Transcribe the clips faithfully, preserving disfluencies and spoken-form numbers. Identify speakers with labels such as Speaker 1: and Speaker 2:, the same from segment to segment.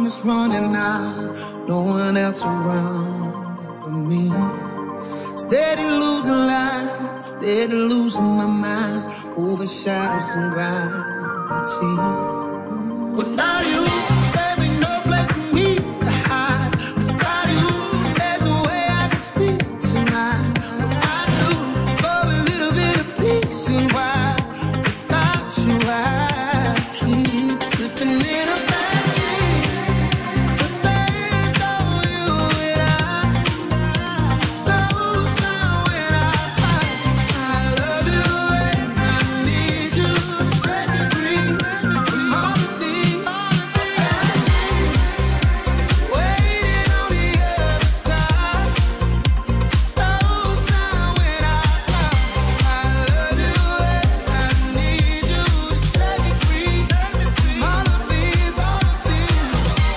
Speaker 1: is running out, no one else around but me. Steady losing light, steady losing my mind, over shadows and gravity. Without you, there ain't no place for me to hide. Without you, there's no way I can sleep tonight. What I do for a little bit of peace and why without you I keep slipping in a bad dream. But there's no you and I, no sound when I fight. I love you and I need you to set me free from all of these waiting on the other side. No sound when I fight. I love you and I need you to set me free from all of these, all of these.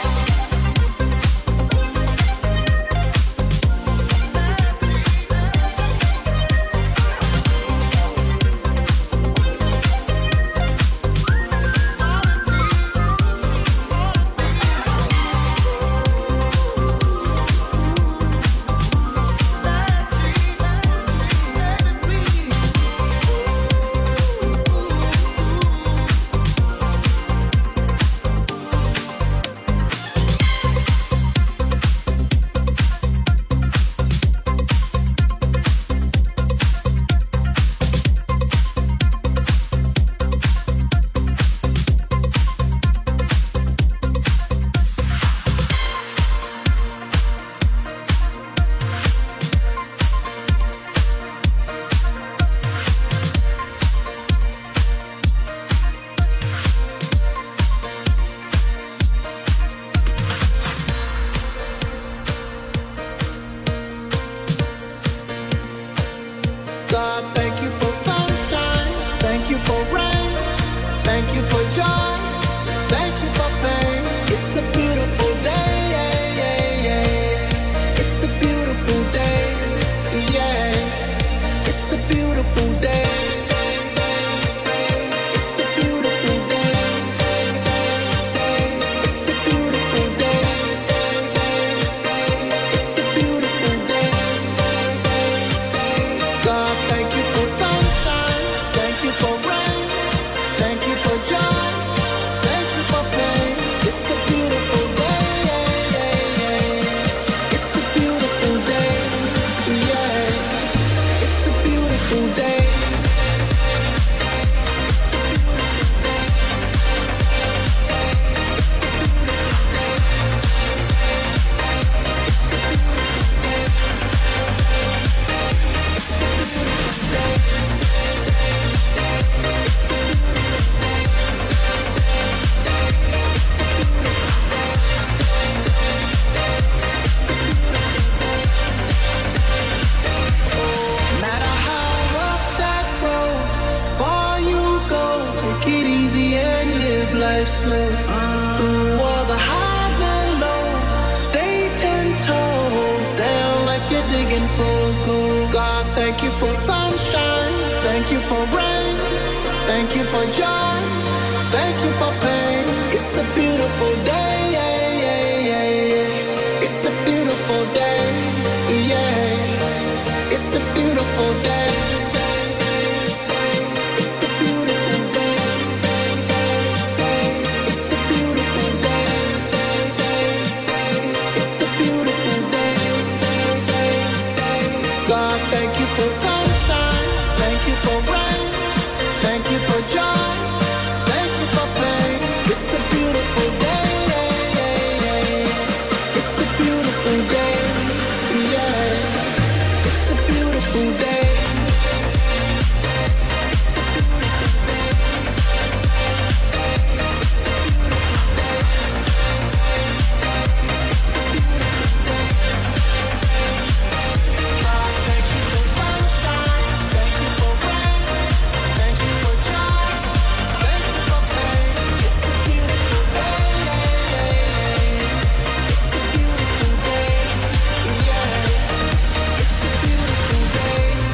Speaker 1: God, thank you for sunshine, thank you for rain, thank you for joy, thank you for pain. It's a beautiful day, yeah, yeah, yeah. It's a beautiful day, yeah. It's a beautiful day. It's a beautiful day. It's a beautiful day. It's a beautiful day. God, thank you for sunshine, thank you for rain, thank you for joy, thank you for pain. It's a beautiful day, yeah, yeah, yeah. It's a beautiful day, yeah. It's a beautiful day. No matter how rough that road, far you go, take it easy and live life slow. Through all the highs and lows, stay ten toes down like you're digging for gold. God, thank you for sunshine, thank you for rain, thank you for joy, thank you for pain. It's a beautiful day, yeah, yeah, yeah, yeah. It's a beautiful day, yeah. It's a beautiful day. It's a beautiful day. It's a beautiful day. It's a beautiful day. God, thank you for sunshine, thank you for rain, thank you for joy, thank you for pain. It's a beautiful day, yeah, yeah, yeah. It's a beautiful day, yeah. It's a beautiful day. God, thank you for sunshine, thank you for rain, thank you for joy, thank you for pain. It's a beautiful day, yeah, yeah, yeah. It's a beautiful day, yeah. It's a beautiful day.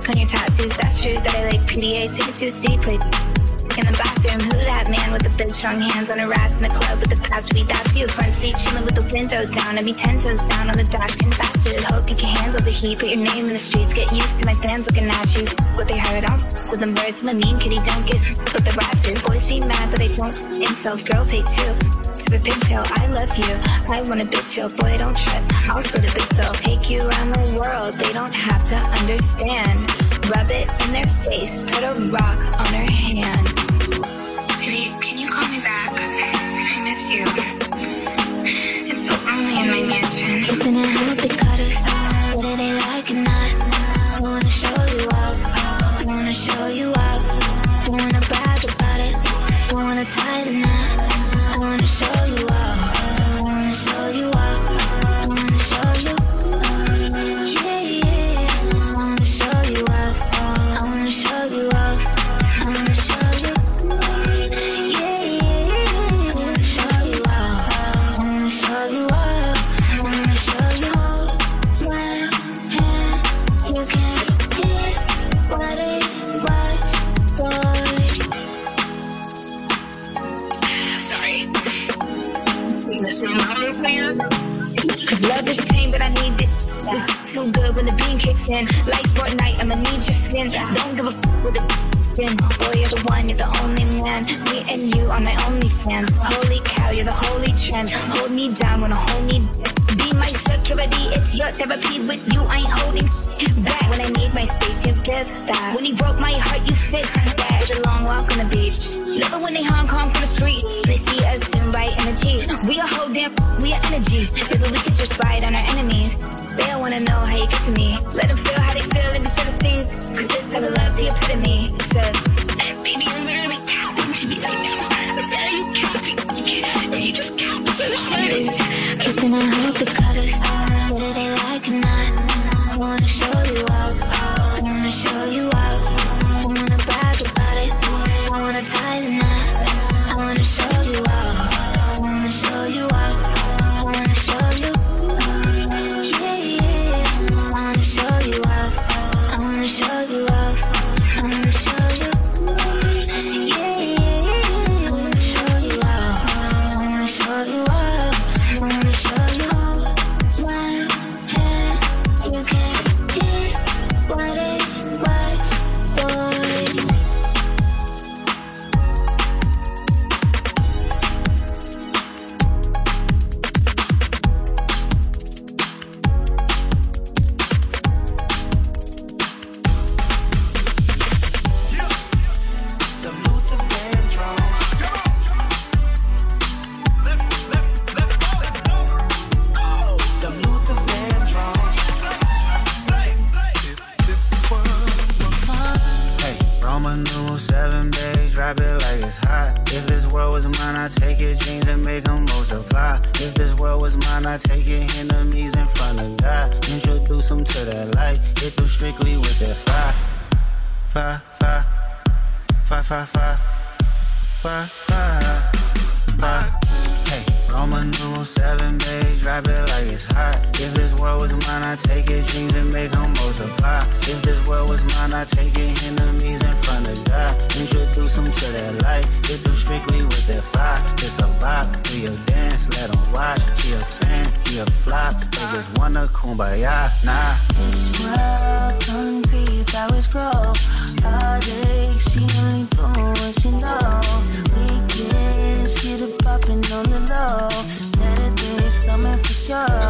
Speaker 2: work on your tattoos. That's true that I like P D A. Take it to a city place. In the bathroom, who that man with the big strong hands on her ass in the club with the past week? That's you, front seat, chilling with the window down. I'd be ten toes down on the dash, getting fast food. Hope you can handle the heat, put your name in the streets. Get used to my fans looking at you. What they heard, I'm with them birds. I'm a mean kitty, don't get with the rats. Boys be mad that I don't incels, girls hate too. To the pigtail, I love you. I want a big chill, boy, don't trip. I'll split a big bill, take you around the world. They don't have to understand. Rub it in their face, put a rock on her hand. Baby, can you call me back? I miss you. It's so lonely in my mansion. Isn't it how they cut us? Whether they like it or not. I wanna show you up. I wanna show you up. I wanna brag about it. I wanna tie the knot. I wanna show you up. I wanna show you up. I wanna show you. Yeah, yeah. I wanna show you up. I wanna show you up. I wanna show you. Yeah, yeah. I wanna show you up. I wanna show you up. I wanna show you. One hand, you can't get what it was, boy. Sorry. Cause love is pain, but I need it. It's too good when the beam kicks in. Like Fortnite, I'ma need your skin. Don't give a f with the skin. Boy, you're the one, you're the only man. Me and you are my only fans. Holy cow, you're the holy trend. Hold me down when I hold me. Be my security, it's your therapy. With you, I ain't holding back. When I need my space, you give that. When you broke my heart, you fixed that. It's a long walk on the beach. Love it when they Hong Kong from the street. They see us soon by energy. We a whole damn, we are energy. Maybe we could just ride on our enemies. They don't wanna know how you get to me. Let them feel how they feel in the Philistines. Cause this type of love's the epitome. Said, baby, I'm literally counting to me right now. I'm very counting. And you just count so hard. Kissing and hope it cut us. Whether they like it or not. I wanna show you up. I wanna show you up. I wanna brag about it. I wanna tie the knot. I wanna show you up. I wanna show you up. I wanna show you. Yeah, yeah. I wanna show you up. I wanna show you up. I wanna show you. Yeah, yeah. I wanna show you up. I wanna show you up. I wanna show you. One hand, you can't get what it was, boy.
Speaker 3: Roman numeral seven, babe, drop it like it's hot. If this world was mine, I'd take your dreams and make them multiply. If this world was mine, I'd take your enemies in front of God. Introduce them to that light, hit them strictly with that fire. Fire, fire, fire, fire, fire, fire, fire, fire. Hey, Roman numeral seven, babe, drop it like it's hot. If this world was mine, I'd take your dreams and make them multiply. If this world was mine, I'd take your enemies in front of God. Introduce them to that light, hit them strictly with that fire. It's a bop, do your dance, let them watch. She a fan, he a flop, they just wanna kumbaya, nah.
Speaker 4: This world don't grieve, flowers grow. Heartache, she only bloom when she know. Weekends, get it poppin' on the low. Better days coming for sure.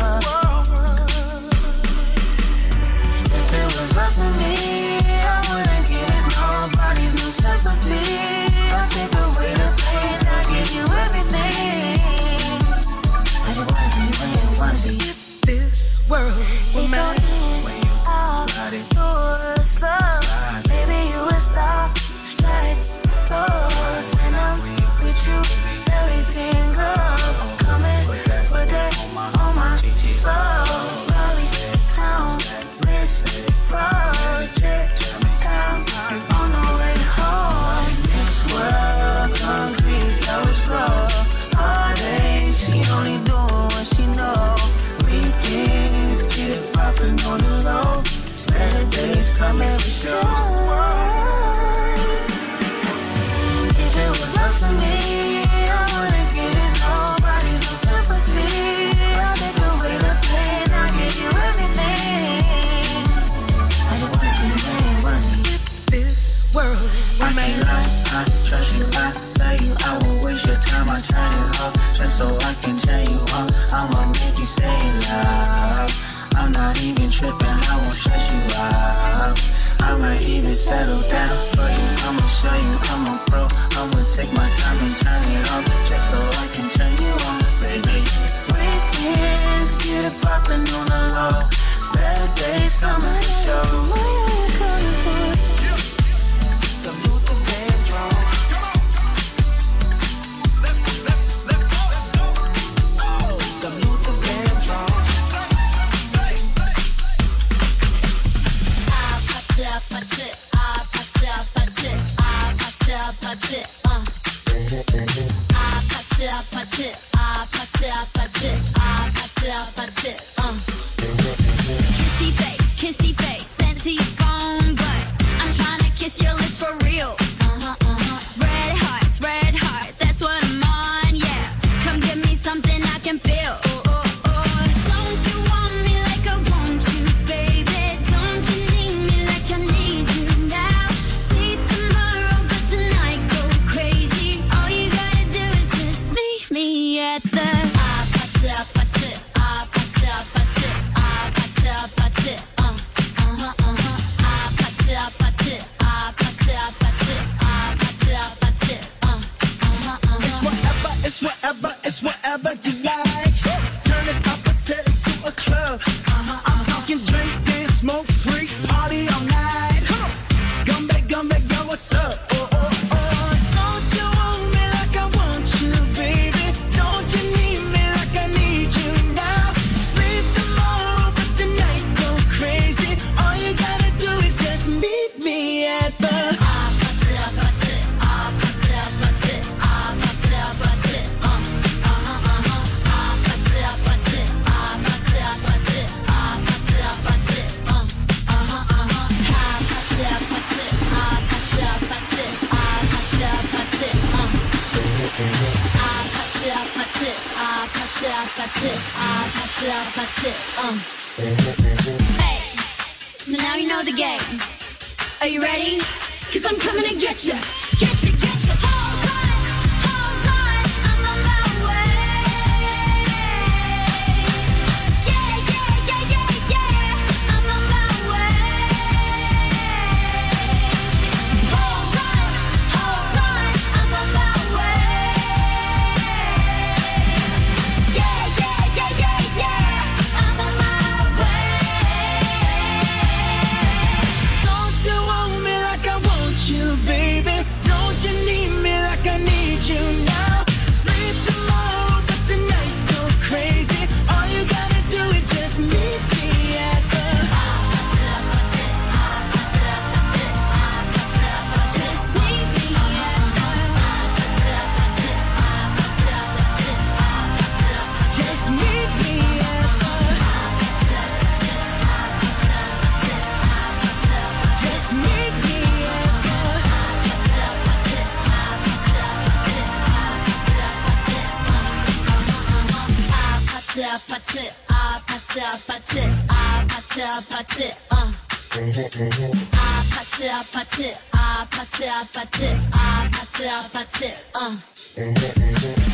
Speaker 4: If it was up to me, I wouldn't give nobody's no sympathy. I'll take away the pain, I'll give you everything. I just wanna see you when you wanna see you.
Speaker 1: This world will
Speaker 4: It
Speaker 1: matter.
Speaker 4: goes in, out, doors, love. Baby, you
Speaker 1: world.
Speaker 3: I can't lie, I trust you, I love you. I won't waste your time, I turn it off just so I can turn you on. I'ma make you say love. I'm not even tripping, I won't stress you out. I might even settle down for you. I'ma show you I'm a pro. I'ma take my time and turn it on just so I can turn you on, baby. Weekends get it poppin' on the low. Bad days coming for sure. What you coming for? Some Luther Vandross. Some Luther Vandross.
Speaker 2: I popped it, I popped it, I popped it, I popped it, I popped it, I popped it, uh. I popped it, I popped it, I popped it, I popped it, I popped it, I popped it, uh. Kissy face, kissy face, sent to your phone, but I'm trying to kiss your lips for real. Uh-huh, uh-huh. Red hearts, red hearts, that's what I'm on, yeah. Come give me something I can feel. Oh, oh, oh. Don't you want me like I want you, baby? Don't you need me like I need you now? See tomorrow, but tonight go crazy. All you gotta do is just meet me at the I popped it, I popped it, I popped it, I popped it, I popped it, I popped it, uh, uh-huh, uh-huh. I popped it, I popped it, I popped it, I popped it, I popped it, I popped it, uh, uh-huh, uh-huh.
Speaker 1: Whatever, it's whatever, it's whatever you like. Turn this opposite into a club. Uh-huh, I'm talking drink, dance, smoke, freak, party all night. Come on, Gumbe, Gumbe, yo, what's up? Oh, oh, oh. Don't you want me like I want you, baby? Don't you need me like I need you now? Sleep tomorrow, but tonight go crazy. All you gotta do is just meet me at the
Speaker 2: I popped it, I popped it, I popped it, I popped it, I popped it, I popped it, uh, uh-huh, uh-huh. I popped it, I popped it, I popped it, I popped it, I popped it, I popped it, uh, uh-huh, uh-huh. I popped it, I popped it, I popped it, I popped it, I popped it, I popped it, uh. I popped it, I popped it, I popped it, I popped it, I popped it, I popped it, uh. Hey, so now you know the game. Are you ready? Cause I'm coming to get you. Get you, get you. Hold on, hold on, I'm on my way. Yeah, yeah, yeah, yeah, yeah, I'm on my way. Hold on, hold on, I'm on my way. Yeah, yeah, yeah, yeah, yeah, I'm on my way. Don't you want me like I want you, baby? Don't you need me like I need you now? Sleep tomorrow, but tonight go crazy. All you gotta do is just meet me at the just meet me at the just meet me at the just meet me at the I popped it, I popped it, I popped it, I popped it, I popped it, uh. I popped it, I popped it, I popped it, I popped it, I popped it, I popped it, uh.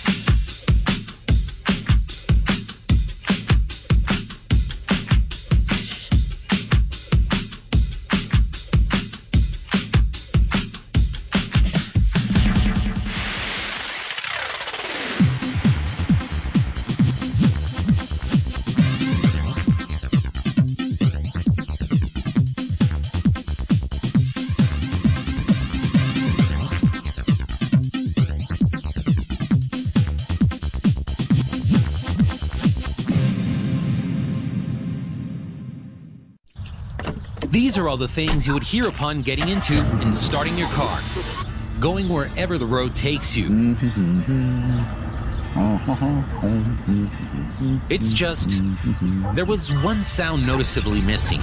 Speaker 5: These are all the things you would hear upon getting into and starting your car, going wherever the road takes you. It's just, there was one sound noticeably missing.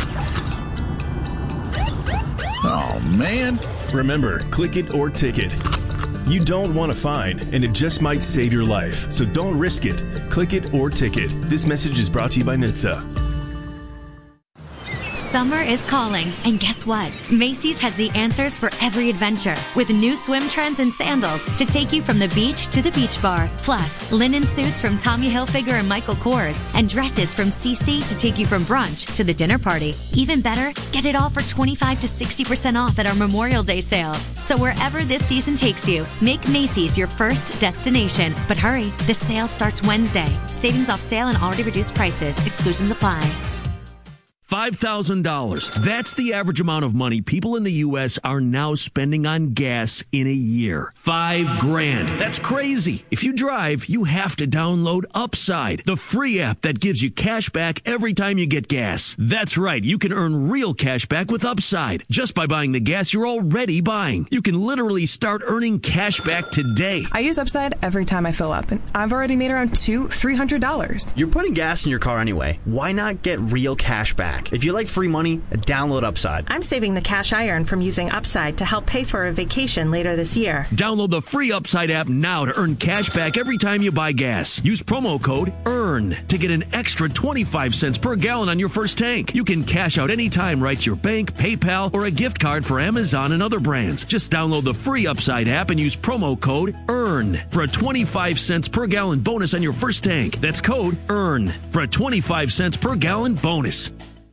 Speaker 6: Oh, man.
Speaker 7: Remember, click it or ticket. You don't want a fine, and it just might save your life. So don't risk it. Click it or ticket. This message is brought to you by N H T S A.
Speaker 8: Summer is calling, and guess what? Macy's has the answers for every adventure, with new swim trends and sandals to take you from the beach to the beach bar. Plus, linen suits from Tommy Hilfiger and Michael Kors, and dresses from C C to take you from brunch to the dinner party. Even better, get it all for twenty-five to sixty percent off at our Memorial Day sale. So wherever this season takes you, make Macy's your first destination. But hurry, the sale starts Wednesday. Savings off sale and already reduced prices. Exclusions apply.
Speaker 9: five thousand dollars. That's the average amount of money people in the U S are now spending on gas in a year. Five grand. That's crazy. If you drive, you have to download Upside, the free app that gives you cash back every time you get gas. That's right. You can earn real cash back with Upside just by buying the gas you're already buying. You can literally start earning cash back today.
Speaker 10: I use Upside every time I fill up, and I've already made around two, three hundred dollars.
Speaker 11: You're putting gas in your car anyway. Why not get real cash back? If you like free money, download Upside.
Speaker 12: I'm saving the cash I earn from using Upside to help pay for a vacation later this year.
Speaker 9: Download the free Upside app now to earn cash back every time you buy gas. Use promo code EARN to get an extra twenty-five cents per gallon on your first tank. You can cash out anytime right to your bank, PayPal, or a gift card for Amazon and other brands. Just download the free Upside app and use promo code EARN for a twenty-five cents per gallon bonus on your first tank. That's code EARN for a twenty-five cents per gallon bonus.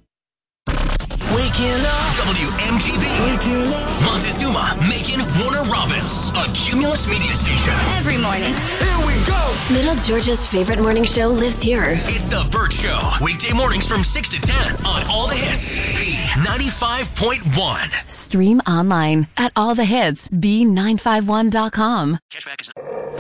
Speaker 13: Waking up. W M G B. Waking up. Montezuma, Macon, Warner Robins. A Cumulus media station.
Speaker 14: Every morning.
Speaker 13: Here we go.
Speaker 14: Middle Georgia's favorite morning show lives here.
Speaker 13: It's The Burt Show. Weekday mornings from six to ten on All the Hits. B ninety-five point one.
Speaker 14: Stream online at all the hits b nine five one dot com.
Speaker 13: Cashback is...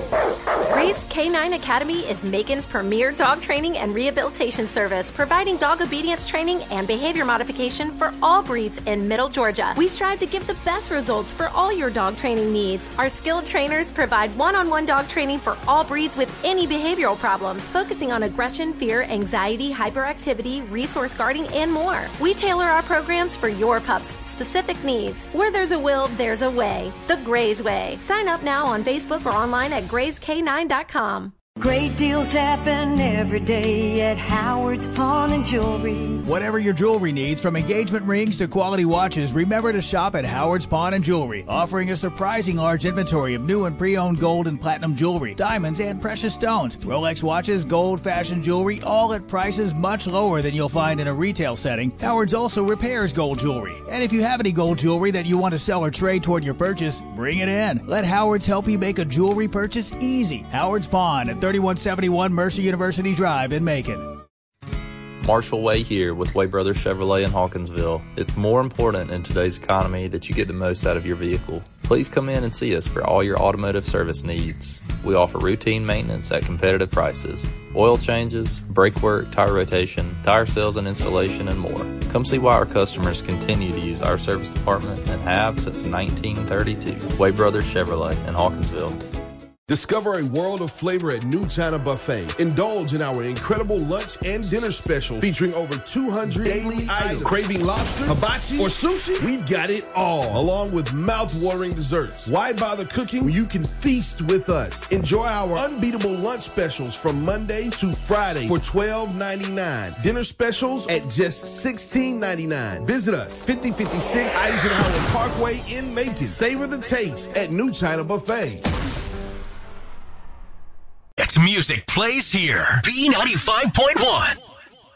Speaker 15: Grace K nine Academy is Macon's premier dog training and rehabilitation service, providing dog obedience training and behavior modification for all breeds in Middle Georgia. We strive to give the best results for all your dog training needs. Our skilled trainers provide one-on-one dog training for all breeds with any behavioral problems, focusing on aggression, fear, anxiety, hyperactivity, resource guarding, and more. We tailor our programs for your pup's specific needs. Where there's a will, there's a way. The Grays Way. Sign up now on Facebook or online at grays k nine dot com.
Speaker 16: Great deals happen every day at Howard's Pawn and Jewelry.
Speaker 17: Whatever your jewelry needs, from engagement rings to quality watches, remember to shop at Howard's Pawn and Jewelry, offering a surprising large inventory of new and pre-owned gold and platinum jewelry, diamonds, and precious stones, Rolex watches, gold, fashion jewelry, all at prices much lower than you'll find in a retail setting. Howard's also repairs gold jewelry. And if you have any gold jewelry that you want to sell or trade toward your purchase, bring it in. Let Howard's help you make a jewelry purchase easy. Howard's Pawn at thirty-one seventy-one Mercer University Drive in Macon.
Speaker 18: Marshall Way here with Way Brothers Chevrolet in Hawkinsville. It's more important in today's economy that you get the most out of your vehicle. Please come in and see us for all your automotive service needs. We offer routine maintenance at competitive prices, oil changes, brake work, tire rotation, tire sales and installation, and more. Come see why our customers continue to use our service department and have since nineteen thirty-two. Way Brothers Chevrolet in Hawkinsville.
Speaker 19: Discover a world of flavor at New China Buffet. Indulge in our incredible lunch and dinner special featuring over two hundred daily items. Craving lobster, hibachi, or sushi? We've got it all, along with mouth-watering desserts. Why bother cooking when you can feast with us? Enjoy our unbeatable lunch specials from Monday to Friday for twelve ninety-nine. Dinner specials at just sixteen ninety-nine. Visit us, fifty fifty-six Eisenhower Parkway in Macon. Savor the taste at New China Buffet.
Speaker 13: It's music plays here. B ninety-five point one.